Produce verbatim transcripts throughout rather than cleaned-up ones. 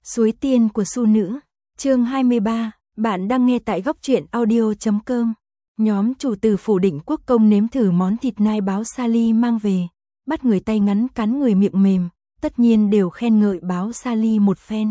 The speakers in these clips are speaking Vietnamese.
Suối tiên của Su Nữ, chương hai mươi ba, bạn đang nghe tại góc truyện audio chấm com. Nhóm chủ từ phủ Định Quốc công nếm thử món thịt nai báo Sally mang về, bắt người tay ngắn cắn người miệng mềm, tất nhiên đều khen ngợi báo Sally một phen.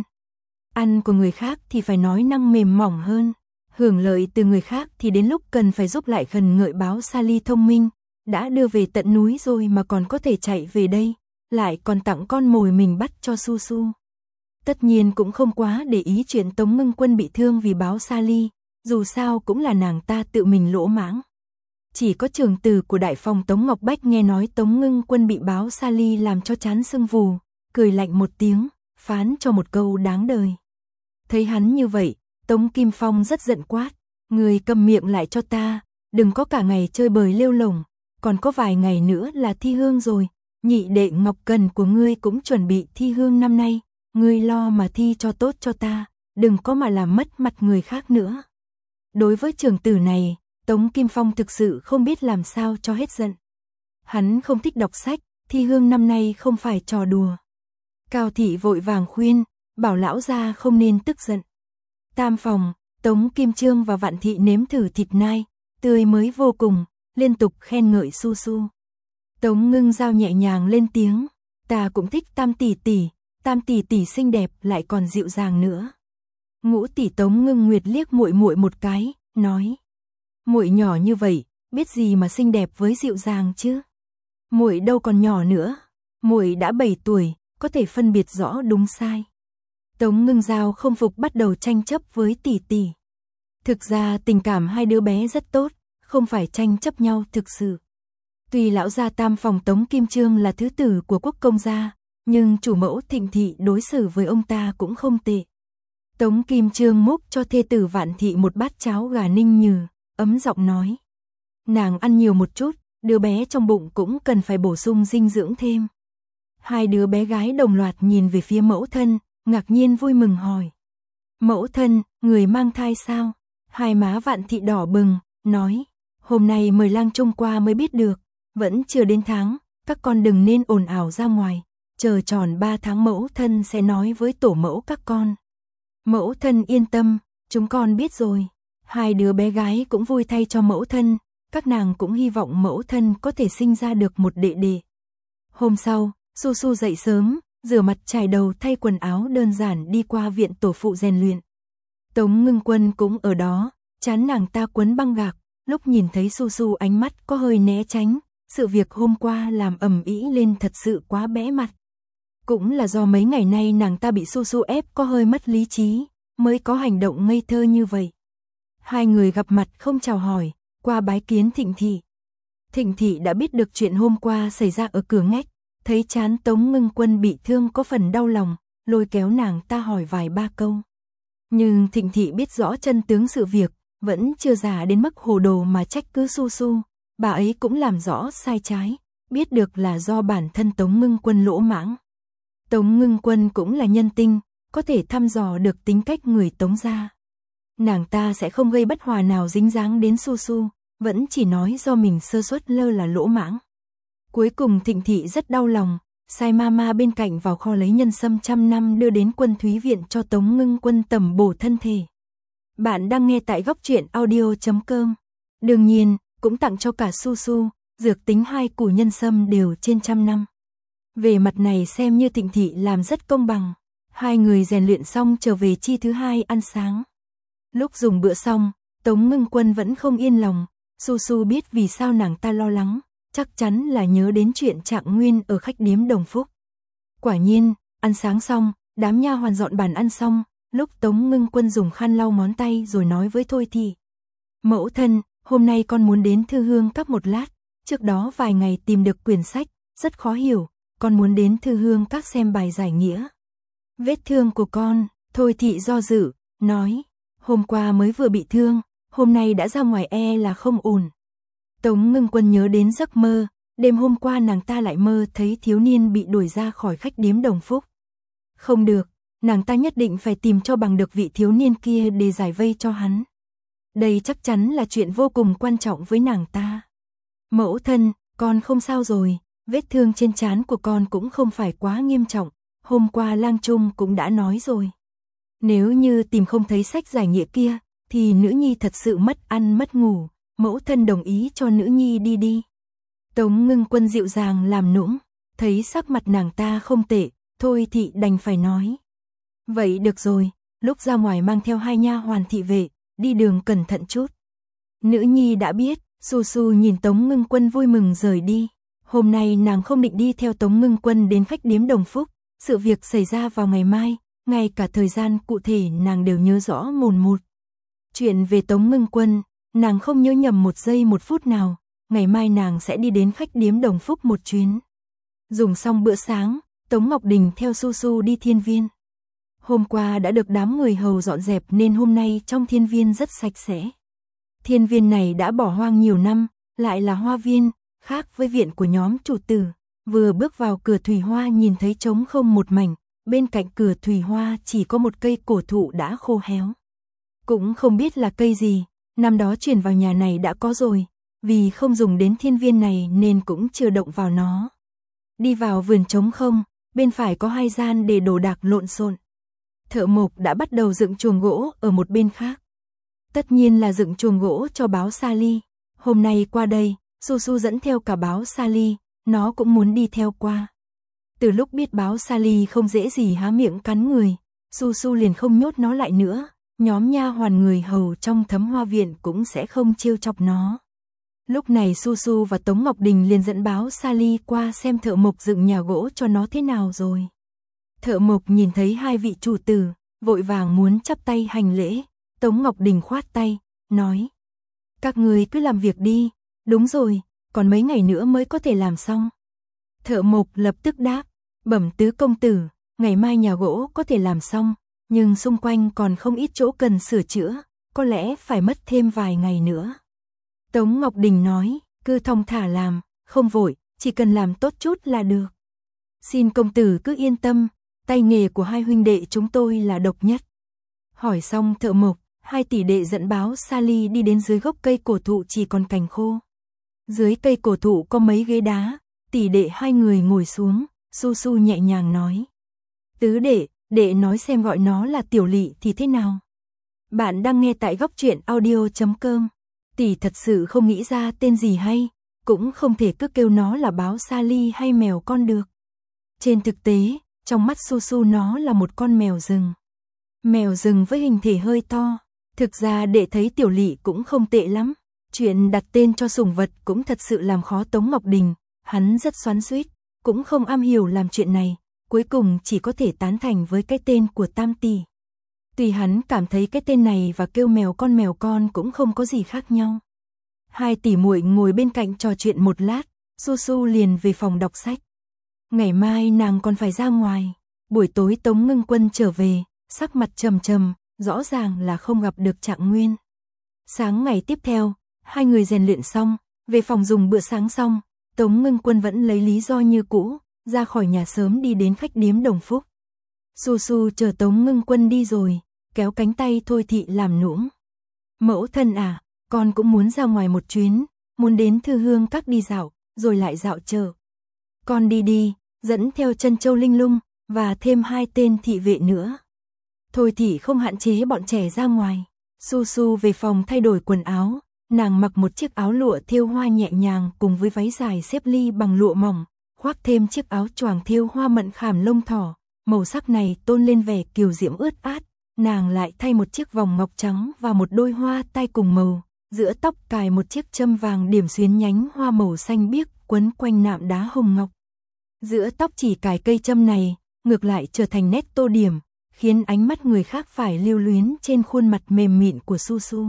Ăn của người khác thì phải nói năng mềm mỏng hơn, hưởng lợi từ người khác thì đến lúc cần phải giúp lại khẩn ngợi báo Sally thông minh, đã đưa về tận núi rồi mà còn có thể chạy về đây, lại còn tặng con mồi mình bắt cho Su Su. Tất nhiên cũng không quá để ý chuyện Tống Ngưng Quân bị thương vì báo Sally, dù sao cũng là nàng ta tự mình lỗ mãng. Chỉ có trưởng tử của đại phòng Tống Ngọc Bách nghe nói Tống Ngưng Quân bị báo Sally làm cho chán sưng vù, cười lạnh một tiếng, phán cho một câu đáng đời. Thấy hắn như vậy, Tống Kim Phong rất giận quát, người cầm miệng lại cho ta, đừng có cả ngày chơi bời lêu lổng, còn có vài ngày nữa là thi hương rồi, nhị đệ Ngọc Cần của ngươi cũng chuẩn bị thi hương năm nay. Ngươi lo mà thi cho tốt cho ta, đừng có mà làm mất mặt người khác nữa. Đối với trưởng tử này, Tống Kim Phong thực sự không biết làm sao cho hết giận. Hắn không thích đọc sách, thi hương năm nay không phải trò đùa. Cao thị vội vàng khuyên, bảo lão gia không nên tức giận. Tam phòng, Tống Kim Trương và Vạn thị nếm thử thịt nai, tươi mới vô cùng, liên tục khen ngợi Su Su. Tống Ngưng Giao nhẹ nhàng lên tiếng, ta cũng thích Tam tỷ tỷ. Tam tỷ tỷ xinh đẹp lại còn dịu dàng nữa. Ngũ tỷ Tống Ngưng Nguyệt liếc muội muội một cái, nói: muội nhỏ như vậy, biết gì mà xinh đẹp với dịu dàng chứ? Muội đâu còn nhỏ nữa, muội đã bảy tuổi, có thể phân biệt rõ đúng sai. Tống Ngưng Giao không phục bắt đầu tranh chấp với tỷ tỷ. Thực ra tình cảm hai đứa bé rất tốt, không phải tranh chấp nhau thực sự. Tuy lão gia tam phòng Tống Kim Trương là thứ tử của quốc công gia, nhưng chủ mẫu Thịnh thị đối xử với ông ta cũng không tệ. Tống Kim Trương múc cho thê tử Vạn thị một bát cháo gà ninh nhừ, ấm giọng nói: nàng ăn nhiều một chút, đứa bé trong bụng cũng cần phải bổ sung dinh dưỡng thêm. Hai đứa bé gái đồng loạt nhìn về phía mẫu thân, ngạc nhiên vui mừng hỏi: mẫu thân, người mang thai sao? Hai má Vạn thị đỏ bừng, nói: hôm nay mời lang trung qua mới biết được, vẫn chưa đến tháng, các con đừng nên ồn ào ra ngoài. Chờ tròn ba tháng mẫu thân sẽ nói với tổ mẫu các con. Mẫu thân yên tâm, chúng con biết rồi. Hai đứa bé gái cũng vui thay cho mẫu thân, các nàng cũng hy vọng mẫu thân có thể sinh ra được một đệ đệ. Hôm sau, Su Su dậy sớm, rửa mặt chải đầu thay quần áo đơn giản đi qua viện tổ phụ rèn luyện. Tống Ngưng Quân cũng ở đó, chán nàng ta quấn băng gạc, lúc nhìn thấy Su Su ánh mắt có hơi né tránh, sự việc hôm qua làm ầm ĩ lên thật sự quá bẽ mặt. Cũng là do mấy ngày nay nàng ta bị Su Su ép có hơi mất lý trí, mới có hành động ngây thơ như vậy. Hai người gặp mặt không chào hỏi, qua bái kiến Thịnh thị. Thịnh thị đã biết được chuyện hôm qua xảy ra ở cửa ngách, thấy chán Tống Ngưng Quân bị thương có phần đau lòng, lôi kéo nàng ta hỏi vài ba câu. Nhưng Thịnh thị biết rõ chân tướng sự việc, vẫn chưa già đến mức hồ đồ mà trách cứ Su Su, bà ấy cũng làm rõ sai trái, biết được là do bản thân Tống Ngưng Quân lỗ mãng. Tống Ngưng Quân cũng là nhân tinh, có thể thăm dò được tính cách người Tống gia. Nàng ta sẽ không gây bất hòa nào dính dáng đến Su Su, vẫn chỉ nói do mình sơ suất lơ là lỗ mãng. Cuối cùng Thịnh thị rất đau lòng, sai mama bên cạnh vào kho lấy nhân sâm trăm năm đưa đến Quân Thúy viện cho Tống Ngưng Quân tẩm bổ thân thể. Bạn đang nghe tại góc truyện audio chấm com. Đương nhiên, cũng tặng cho cả Su Su, dược tính hai củ nhân sâm đều trên trăm năm. Về mặt này xem như Thịnh thị làm rất công bằng. Hai người rèn luyện xong trở về chi thứ hai ăn sáng. Lúc dùng bữa xong, Tống Ngưng Quân vẫn không yên lòng. Su Su biết vì sao nàng ta lo lắng, chắc chắn là nhớ đến chuyện Trạng Nguyên ở khách điếm Đồng Phúc. Quả nhiên, ăn sáng xong, đám nha hoàn dọn bàn ăn xong, lúc Tống Ngưng Quân dùng khăn lau ngón tay rồi nói với Thôi Thị: mẫu thân, hôm nay con muốn đến Thư Hương Các một lát, trước đó vài ngày tìm được quyển sách, rất khó hiểu. Con muốn đến Thư Hương Các xem bài giải nghĩa. Vết thương của con, Thôi Thị do dự, nói: hôm qua mới vừa bị thương, hôm nay đã ra ngoài e là không ổn. Tống Ngưng Quân nhớ đến giấc mơ, đêm hôm qua nàng ta lại mơ thấy thiếu niên bị đuổi ra khỏi khách điếm Đồng Phúc. Không được, nàng ta nhất định phải tìm cho bằng được vị thiếu niên kia để giải vây cho hắn. Đây chắc chắn là chuyện vô cùng quan trọng với nàng ta. Mẫu thân, con không sao rồi. Vết thương trên trán của con cũng không phải quá nghiêm trọng, hôm qua lang trung cũng đã nói rồi. Nếu như tìm không thấy sách giải nghĩa kia, thì nữ nhi thật sự mất ăn mất ngủ, mẫu thân đồng ý cho nữ nhi đi đi. Tống Ngưng Quân dịu dàng làm nũng, thấy sắc mặt nàng ta không tệ, thôi thị đành phải nói. Vậy được rồi, lúc ra ngoài mang theo hai nha hoàn thị vệ, đi đường cẩn thận chút. Nữ nhi đã biết, Su Su nhìn Tống Ngưng Quân vui mừng rời đi. Hôm nay nàng không định đi theo Tống Ngưng Quân đến khách điếm Đồng Phúc, sự việc xảy ra vào ngày mai, ngay cả thời gian cụ thể nàng đều nhớ rõ mồn một. Chuyện về Tống Ngưng Quân, nàng không nhớ nhầm một giây một phút nào, ngày mai nàng sẽ đi đến khách điếm Đồng Phúc một chuyến. Dùng xong bữa sáng, Tống Ngọc Đình theo Su Su đi thiên viên. Hôm qua đã được đám người hầu dọn dẹp nên hôm nay trong thiên viên rất sạch sẽ. Thiên viên này đã bỏ hoang nhiều năm, lại là hoa viên, khác với viện của nhóm chủ tử. Vừa bước vào cửa thủy hoa nhìn thấy trống không một mảnh, bên cạnh cửa thủy hoa chỉ có một cây cổ thụ đã khô héo. Cũng không biết là cây gì, năm đó chuyển vào nhà này đã có rồi, vì không dùng đến thiên viên này nên cũng chưa động vào nó. Đi vào vườn trống không, bên phải có hai gian để đồ đạc lộn xộn. Thợ mộc đã bắt đầu dựng chuồng gỗ ở một bên khác. Tất nhiên là dựng chuồng gỗ cho báo Sally. Hôm nay qua đây, Su Su dẫn theo cả báo Sally, nó cũng muốn đi theo qua. Từ lúc biết báo Sally không dễ gì há miệng cắn người, Su Su liền không nhốt nó lại nữa, nhóm nha hoàn người hầu trong Thấm Hoa viện cũng sẽ không trêu chọc nó. Lúc này Su Su và Tống Ngọc Đình liền dẫn báo Sally qua xem thợ mộc dựng nhà gỗ cho nó thế nào rồi. Thợ mộc nhìn thấy hai vị chủ tử, vội vàng muốn chắp tay hành lễ. Tống Ngọc Đình khoát tay, nói: các người cứ làm việc đi, đúng rồi, còn mấy ngày nữa mới có thể làm xong. Thợ mộc lập tức đáp: bẩm tứ công tử, ngày mai nhà gỗ có thể làm xong, nhưng xung quanh còn không ít chỗ cần sửa chữa, có lẽ phải mất thêm vài ngày nữa. Tống Ngọc Đình nói: cứ thong thả làm, không vội, chỉ cần làm tốt chút là được. Xin công tử cứ yên tâm, tay nghề của hai huynh đệ chúng tôi là độc nhất. Hỏi xong thợ mộc, hai tỷ đệ dẫn báo Sally đi đến dưới gốc cây cổ thụ chỉ còn cành khô. Dưới cây cổ thụ có mấy ghế đá, tỷ đệ hai người ngồi xuống, Su Su nhẹ nhàng nói: tứ đệ, đệ nói xem gọi nó là Tiểu Lị thì thế nào? Bạn đang nghe tại góc truyện audio chấm com. Tỷ thật sự không nghĩ ra tên gì hay, cũng không thể cứ kêu nó là báo Sally hay mèo con được. Trên thực tế, trong mắt Su Su nó là một con mèo rừng. Mèo rừng với hình thể hơi to. Thực ra đệ thấy Tiểu Lị cũng không tệ lắm. Chuyện đặt tên cho sủng vật cũng thật sự làm khó Tống Ngọc Đình. Hắn rất xoắn xuýt, cũng không am hiểu làm chuyện này. Cuối cùng chỉ có thể tán thành với cái tên của Tam tỷ. Tuy hắn cảm thấy cái tên này và kêu mèo con mèo con cũng không có gì khác nhau. Hai tỷ muội ngồi bên cạnh trò chuyện một lát, Su Su liền về phòng đọc sách. Ngày mai nàng còn phải ra ngoài. Buổi tối Tống Ngưng Quân trở về, sắc mặt trầm trầm, rõ ràng là không gặp được Trạng Nguyên. Sáng ngày tiếp theo, hai người rèn luyện xong, về phòng dùng bữa sáng xong, Tống Ngưng Quân vẫn lấy lý do như cũ, ra khỏi nhà sớm đi đến khách điếm Đồng Phúc. Su Su chờ Tống Ngưng Quân đi rồi, kéo cánh tay Thôi thị làm nũng. Mẫu thân à, con cũng muốn ra ngoài một chuyến, muốn đến Thư Hương Các đi dạo, rồi lại dạo chợ. Con đi đi, dẫn theo Trân Châu Linh Lung, và thêm hai tên thị vệ nữa. Thôi thị không hạn chế bọn trẻ ra ngoài. Su Su về phòng thay đổi quần áo, nàng mặc một chiếc áo lụa thêu hoa nhẹ nhàng cùng với váy dài xếp ly bằng lụa mỏng, khoác thêm chiếc áo choàng thêu hoa mận khảm lông thỏ, màu sắc này tôn lên vẻ kiều diễm ướt át. Nàng lại thay một chiếc vòng ngọc trắng và một đôi hoa tai cùng màu, giữa tóc cài một chiếc châm vàng điểm xuyến nhánh hoa màu xanh biếc quấn quanh nạm đá hồng ngọc. Giữa tóc chỉ cài cây châm này, ngược lại trở thành nét tô điểm, khiến ánh mắt người khác phải lưu luyến trên khuôn mặt mềm mịn của Su Su.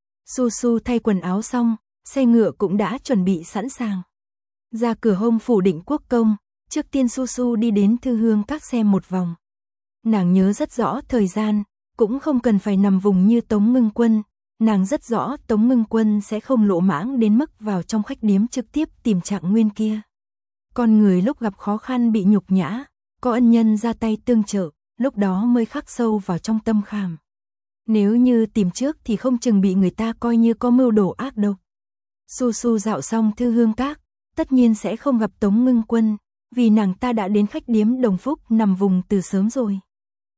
Su Su thay quần áo xong, xe ngựa cũng đã chuẩn bị sẵn sàng. Ra cửa hông phủ Định Quốc công, trước tiên Su Su đi đến Thư Hương Các xem một vòng. Nàng nhớ rất rõ thời gian, cũng không cần phải nằm vùng như Tống Ngưng Quân. Nàng rất rõ Tống Ngưng Quân sẽ không lỗ mãng đến mức vào trong khách điếm trực tiếp tìm Trạng Nguyên kia. Con người lúc gặp khó khăn bị nhục nhã, có ân nhân ra tay tương trợ, lúc đó mới khắc sâu vào trong tâm khảm. Nếu như tìm trước thì không chừng bị người ta coi như có mưu đồ ác độc. Su Su dạo xong Thư Hương Các, tất nhiên sẽ không gặp Tống Ngưng Quân, vì nàng ta đã đến khách điếm Đồng Phúc nằm vùng từ sớm rồi.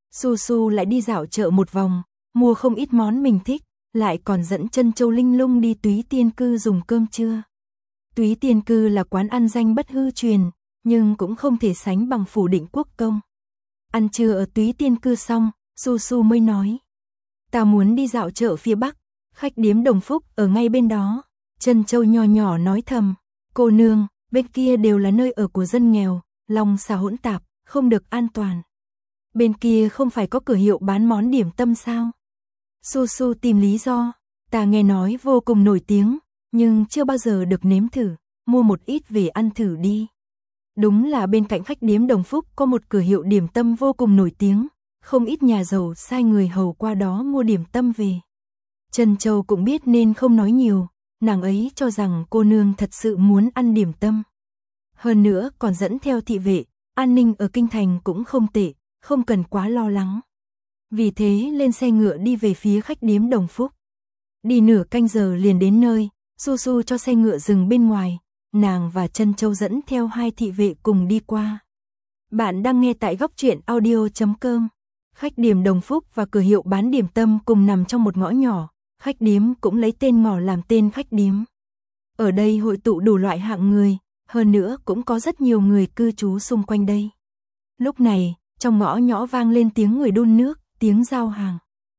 Su Su lại đi dạo chợ một vòng, mua không ít món mình thích, lại còn dẫn Trân Châu Linh Lung đi Túy Tiên Cư dùng cơm trưa. Túy Tiên Cư là quán ăn danh bất hư truyền, nhưng cũng không thể sánh bằng Phủ Định Quốc Công. Ăn trưa ở Túy Tiên Cư xong, Su Su mới nói: "Ta muốn đi dạo chợ phía Bắc, khách điếm Đồng Phúc ở ngay bên đó." Trân Châu nhỏ nhỏ nói thầm: "Cô nương, bên kia đều là nơi ở của dân nghèo, lòng xà hỗn tạp, không được an toàn. Bên kia không phải có cửa hiệu bán món điểm tâm sao?" Su Su tìm lý do: "Ta nghe nói vô cùng nổi tiếng, nhưng chưa bao giờ được nếm thử, mua một ít về ăn thử đi." Đúng là bên cạnh khách điếm Đồng Phúc có một cửa hiệu điểm tâm vô cùng nổi tiếng, không ít nhà giàu sai người hầu qua đó mua điểm tâm về. Trân Châu cũng biết nên không nói nhiều, nàng ấy cho rằng cô nương thật sự muốn ăn điểm tâm. Hơn nữa còn dẫn theo thị vệ, an ninh ở kinh thành cũng không tệ, không cần quá lo lắng. Vì thế lên xe ngựa đi về phía khách điếm Đồng Phúc. Đi nửa canh giờ liền đến nơi, Su Su cho xe ngựa dừng bên ngoài, nàng và Trân Châu dẫn theo hai thị vệ cùng đi qua. Bạn đang nghe tại góc truyện audio chấm com. Khách điếm Đồng Phúc và cửa hiệu bán điểm tâm cùng nằm trong một ngõ nhỏ, khách điếm cũng lấy tên ngõ làm tên khách điếm. Ở đây hội tụ đủ loại hạng người, hơn nữa cũng có rất nhiều người cư trú xung quanh đây. Lúc này, trong ngõ nhỏ vang lên tiếng người đun nước, tiếng giao hàng.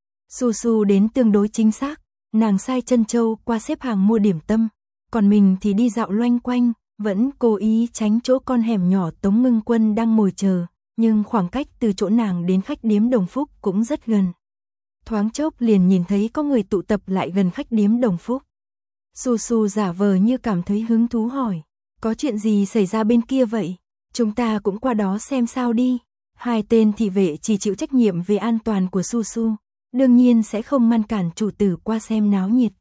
Su Su đến tương đối chính xác, nàng sai Trân Châu qua xếp hàng mua điểm tâm, còn mình thì đi dạo loanh quanh, vẫn cố ý tránh chỗ con hẻm nhỏ Tống Ngưng Quân đang ngồi chờ, nhưng khoảng cách từ chỗ nàng đến khách điếm Đồng Phúc cũng rất gần. Thoáng chốc liền nhìn thấy có người tụ tập lại gần khách điếm Đồng Phúc. Su Su giả vờ như cảm thấy hứng thú hỏi: "Có chuyện gì xảy ra bên kia vậy? Chúng ta cũng qua đó xem sao đi." Hai tên thị vệ chỉ chịu trách nhiệm về an toàn của Su Su, đương nhiên sẽ không ngăn cản chủ tử qua xem náo nhiệt.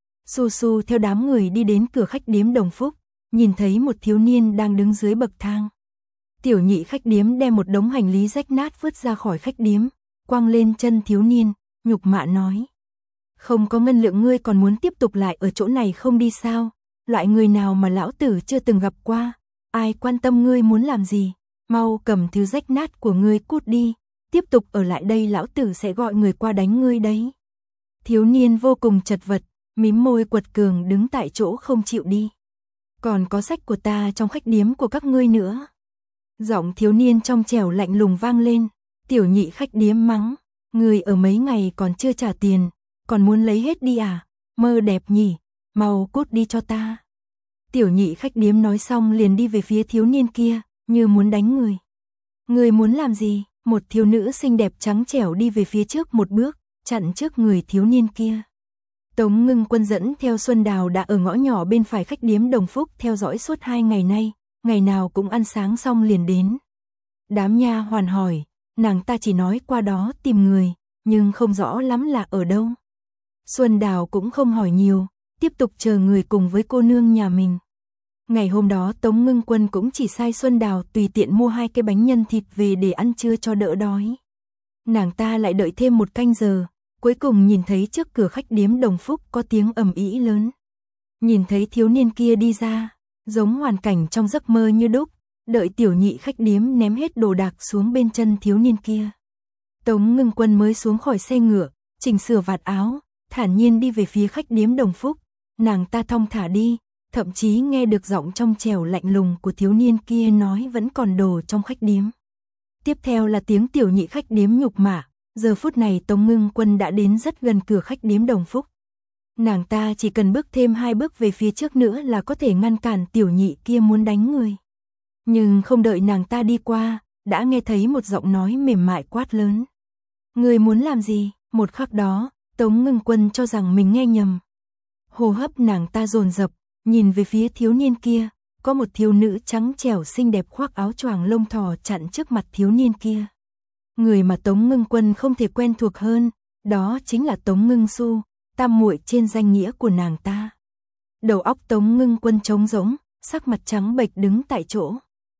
Su Su theo đám người đi đến cửa khách điếm Đồng Phúc, nhìn thấy một thiếu niên đang đứng dưới bậc thang. Tiểu nhị khách điếm đem một đống hành lý rách nát vứt ra khỏi khách điếm, quăng lên chân thiếu niên, nhục mạ nói: "Không có ngân lượng ngươi còn muốn tiếp tục lại ở chỗ này không đi sao? Loại người nào mà lão tử chưa từng gặp qua, ai quan tâm ngươi muốn làm gì, mau cầm thứ rách nát của ngươi cút đi, tiếp tục ở lại đây lão tử sẽ gọi người qua đánh ngươi đấy." Thiếu niên vô cùng chật vật, mím môi quật cường đứng tại chỗ không chịu đi. "Còn có sách của ta trong khách điếm của các ngươi nữa." Giọng thiếu niên trong trẻo lạnh lùng vang lên. Tiểu nhị khách điếm mắng: "Người ở mấy ngày còn chưa trả tiền, còn muốn lấy hết đi à? Mơ đẹp nhỉ, mau cút đi cho ta." Tiểu nhị khách điếm nói xong liền đi về phía thiếu niên kia, như muốn đánh người. "Người muốn làm gì?" Một thiếu nữ xinh đẹp trắng trẻo đi về phía trước một bước, chặn trước người thiếu niên kia. Tống Ngưng Quân dẫn theo Xuân Đào đã ở ngõ nhỏ bên phải khách điếm Đồng Phúc theo dõi suốt hai ngày nay, ngày nào cũng ăn sáng xong liền đến. Đám nha hoàn hỏi, nàng ta chỉ nói qua đó tìm người, nhưng không rõ lắm là ở đâu. Xuân Đào cũng không hỏi nhiều, tiếp tục chờ người cùng với cô nương nhà mình. Ngày hôm đó Tống Ngưng Quân cũng chỉ sai Xuân Đào tùy tiện mua hai cái bánh nhân thịt về để ăn trưa cho đỡ đói. Nàng ta lại đợi thêm một canh giờ, cuối cùng nhìn thấy trước cửa khách điếm Đồng Phúc có tiếng ầm ĩ lớn. Nhìn thấy thiếu niên kia đi ra, giống hoàn cảnh trong giấc mơ như đúc, đợi tiểu nhị khách điếm ném hết đồ đạc xuống bên chân thiếu niên kia. Tống Ngưng Quân mới xuống khỏi xe ngựa, chỉnh sửa vạt áo, thản nhiên đi về phía khách điếm Đồng Phúc. Nàng ta thong thả đi, thậm chí nghe được giọng trong trẻo lạnh lùng của thiếu niên kia nói vẫn còn đồ trong khách điếm. Tiếp theo là tiếng tiểu nhị khách điếm nhục mạ. Giờ phút này Tống Ngưng Quân đã đến rất gần cửa khách điếm Đồng Phúc. Nàng ta chỉ cần bước thêm hai bước về phía trước nữa là có thể ngăn cản tiểu nhị kia muốn đánh người. Nhưng không đợi nàng ta đi qua, đã nghe thấy một giọng nói mềm mại quát lớn. "Người muốn làm gì?" Một khắc đó, Tống Ngưng Quân cho rằng mình nghe nhầm. Hô hấp nàng ta dồn dập, nhìn về phía thiếu niên kia, có một thiếu nữ trắng trẻo xinh đẹp khoác áo choàng lông thỏ chặn trước mặt thiếu niên kia. Người mà Tống Ngưng Quân không thể quen thuộc hơn, đó chính là Tống Ngưng Xu, tam muội trên danh nghĩa của nàng ta. Đầu óc Tống Ngưng Quân trống rỗng, sắc mặt trắng bệch đứng tại chỗ.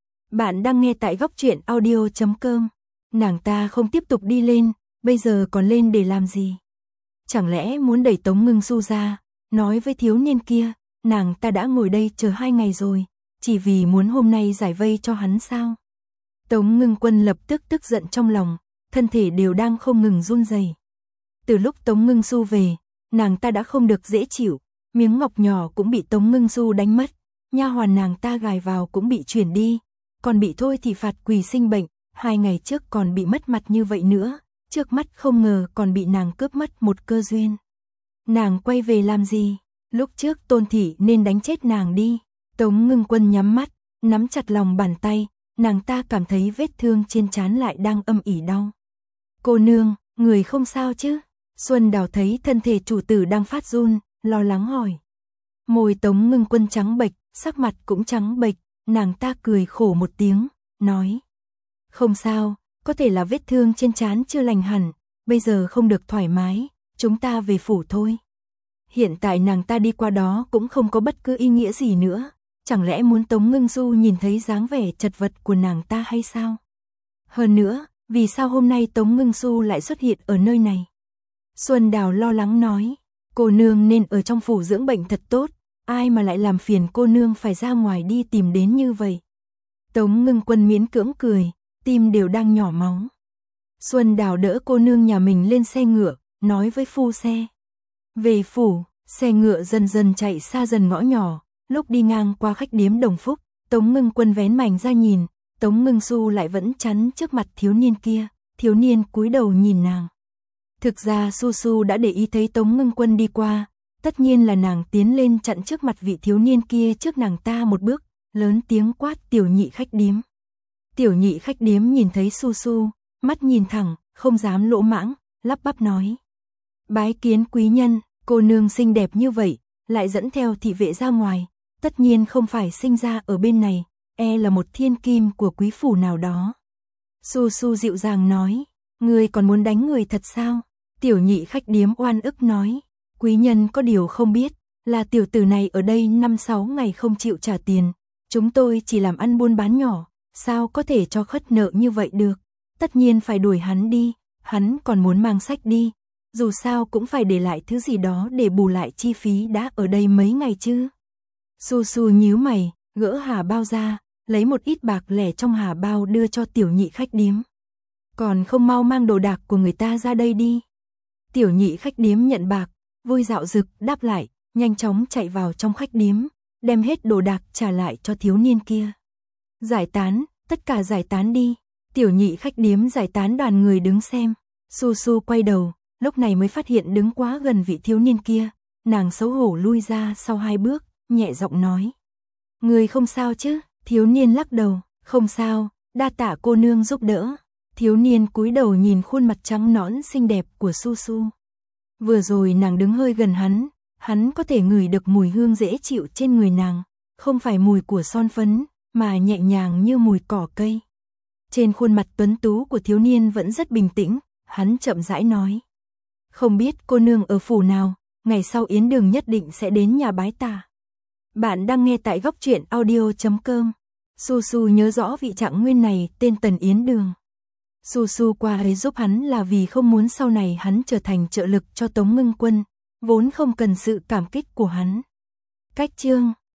Bạn đang nghe tại góc truyện audio chấm com. Nàng ta không tiếp tục đi lên, bây giờ còn lên để làm gì? Chẳng lẽ muốn đẩy Tống Ngưng Xu ra, nói với thiếu niên kia, nàng ta đã ngồi đây chờ hai ngày rồi, chỉ vì muốn hôm nay giải vây cho hắn sao? Tống Ngưng Quân lập tức tức giận trong lòng, thân thể đều đang không ngừng run rẩy. Từ lúc Tống Ngưng Xu về, nàng ta đã không được dễ chịu, miếng ngọc nhỏ cũng bị Tống Ngưng Xu đánh mất, nha hoàn nàng ta gài vào cũng bị chuyển đi, còn bị thôi thì phạt quỳ sinh bệnh, hai ngày trước còn bị mất mặt như vậy nữa, trước mắt không ngờ còn bị nàng cướp mất một cơ duyên. Nàng quay về làm gì? Lúc trước Tôn thị nên đánh chết nàng đi. Tống Ngưng Quân nhắm mắt, nắm chặt lòng bàn tay, nàng ta cảm thấy vết thương trên trán lại đang âm ỉ đau. Cô nương, người không sao chứ? Xuân Đào thấy thân thể chủ tử đang phát run, lo lắng hỏi. Môi Tống Ngưng Quân trắng bệch, sắc mặt cũng trắng bệch, nàng ta cười khổ một tiếng, nói. Không sao, có thể là vết thương trên trán chưa lành hẳn, bây giờ không được thoải mái, chúng ta về phủ thôi. Hiện tại nàng ta đi qua đó cũng không có bất cứ ý nghĩa gì nữa, chẳng lẽ muốn Tống Ngưng Xu nhìn thấy dáng vẻ chật vật của nàng ta hay sao? Hơn nữa, vì sao hôm nay Tống Ngưng Xu lại xuất hiện ở nơi này? Xuân Đào lo lắng nói, cô nương nên ở trong phủ dưỡng bệnh thật tốt, ai mà lại làm phiền cô nương phải ra ngoài đi tìm đến như vậy. Tống Ngưng Quân miễn cưỡng cười, tim đều đang nhỏ máu. Xuân Đào đỡ cô nương nhà mình lên xe ngựa, nói với phu xe. Về phủ, xe ngựa dần dần chạy xa dần ngõ nhỏ, lúc đi ngang qua khách điếm Đồng Phúc, Tống Ngưng Quân vén mảnh ra nhìn, Tống Ngưng Xu lại vẫn chắn trước mặt thiếu niên kia, thiếu niên cúi đầu nhìn nàng. Thực ra Su Su đã để ý thấy Tống Ngưng Quân đi qua, tất nhiên là nàng tiến lên chặn trước mặt vị thiếu niên kia trước nàng ta một bước, lớn tiếng quát tiểu nhị khách điếm. Tiểu nhị khách điếm nhìn thấy Su Su, mắt nhìn thẳng, không dám lỗ mãng, lắp bắp nói. Bái kiến quý nhân, cô nương xinh đẹp như vậy, lại dẫn theo thị vệ ra ngoài, tất nhiên không phải sinh ra ở bên này, e là một thiên kim của quý phủ nào đó. Su Su dịu dàng nói, ngươi còn muốn đánh người thật sao? Tiểu nhị khách điếm oan ức nói, quý nhân có điều không biết, là tiểu tử này ở đây năm sáu ngày không chịu trả tiền, chúng tôi chỉ làm ăn buôn bán nhỏ, sao có thể cho khất nợ như vậy được, tất nhiên phải đuổi hắn đi, hắn còn muốn mang sách đi, dù sao cũng phải để lại thứ gì đó để bù lại chi phí đã ở đây mấy ngày chứ. Su Su nhíu mày, gỡ hà bao ra, lấy một ít bạc lẻ trong hà bao đưa cho tiểu nhị khách điếm. Còn không mau mang đồ đạc của người ta ra đây đi. Tiểu nhị khách điếm nhận bạc, vui dạo dực đáp lại, nhanh chóng chạy vào trong khách điếm, đem hết đồ đạc trả lại cho thiếu niên kia. Giải tán, tất cả giải tán đi. Tiểu nhị khách điếm giải tán đoàn người đứng xem. Su Su quay đầu, lúc này mới phát hiện đứng quá gần vị thiếu niên kia, nàng xấu hổ lui ra sau hai bước, nhẹ giọng nói. Người không sao chứ? Thiếu niên lắc đầu, không sao, đa tạ cô nương giúp đỡ. Thiếu niên cúi đầu nhìn khuôn mặt trắng nõn xinh đẹp của Su Su. Vừa rồi nàng đứng hơi gần hắn, hắn có thể ngửi được mùi hương dễ chịu trên người nàng, không phải mùi của son phấn, mà nhẹ nhàng như mùi cỏ cây. Trên khuôn mặt tuấn tú của thiếu niên vẫn rất bình tĩnh, hắn chậm rãi nói. Không biết cô nương ở phủ nào, ngày sau Yến Đường nhất định sẽ đến nhà bái tạ. Bạn đang nghe tại góc truyện audio chấm com. Su Su nhớ rõ vị trạng nguyên này tên Tần Yến Đường. Su Su qua ấy giúp hắn là vì không muốn sau này hắn trở thành trợ lực cho Tống Ngưng Quân, vốn không cần sự cảm kích của hắn. Cách chương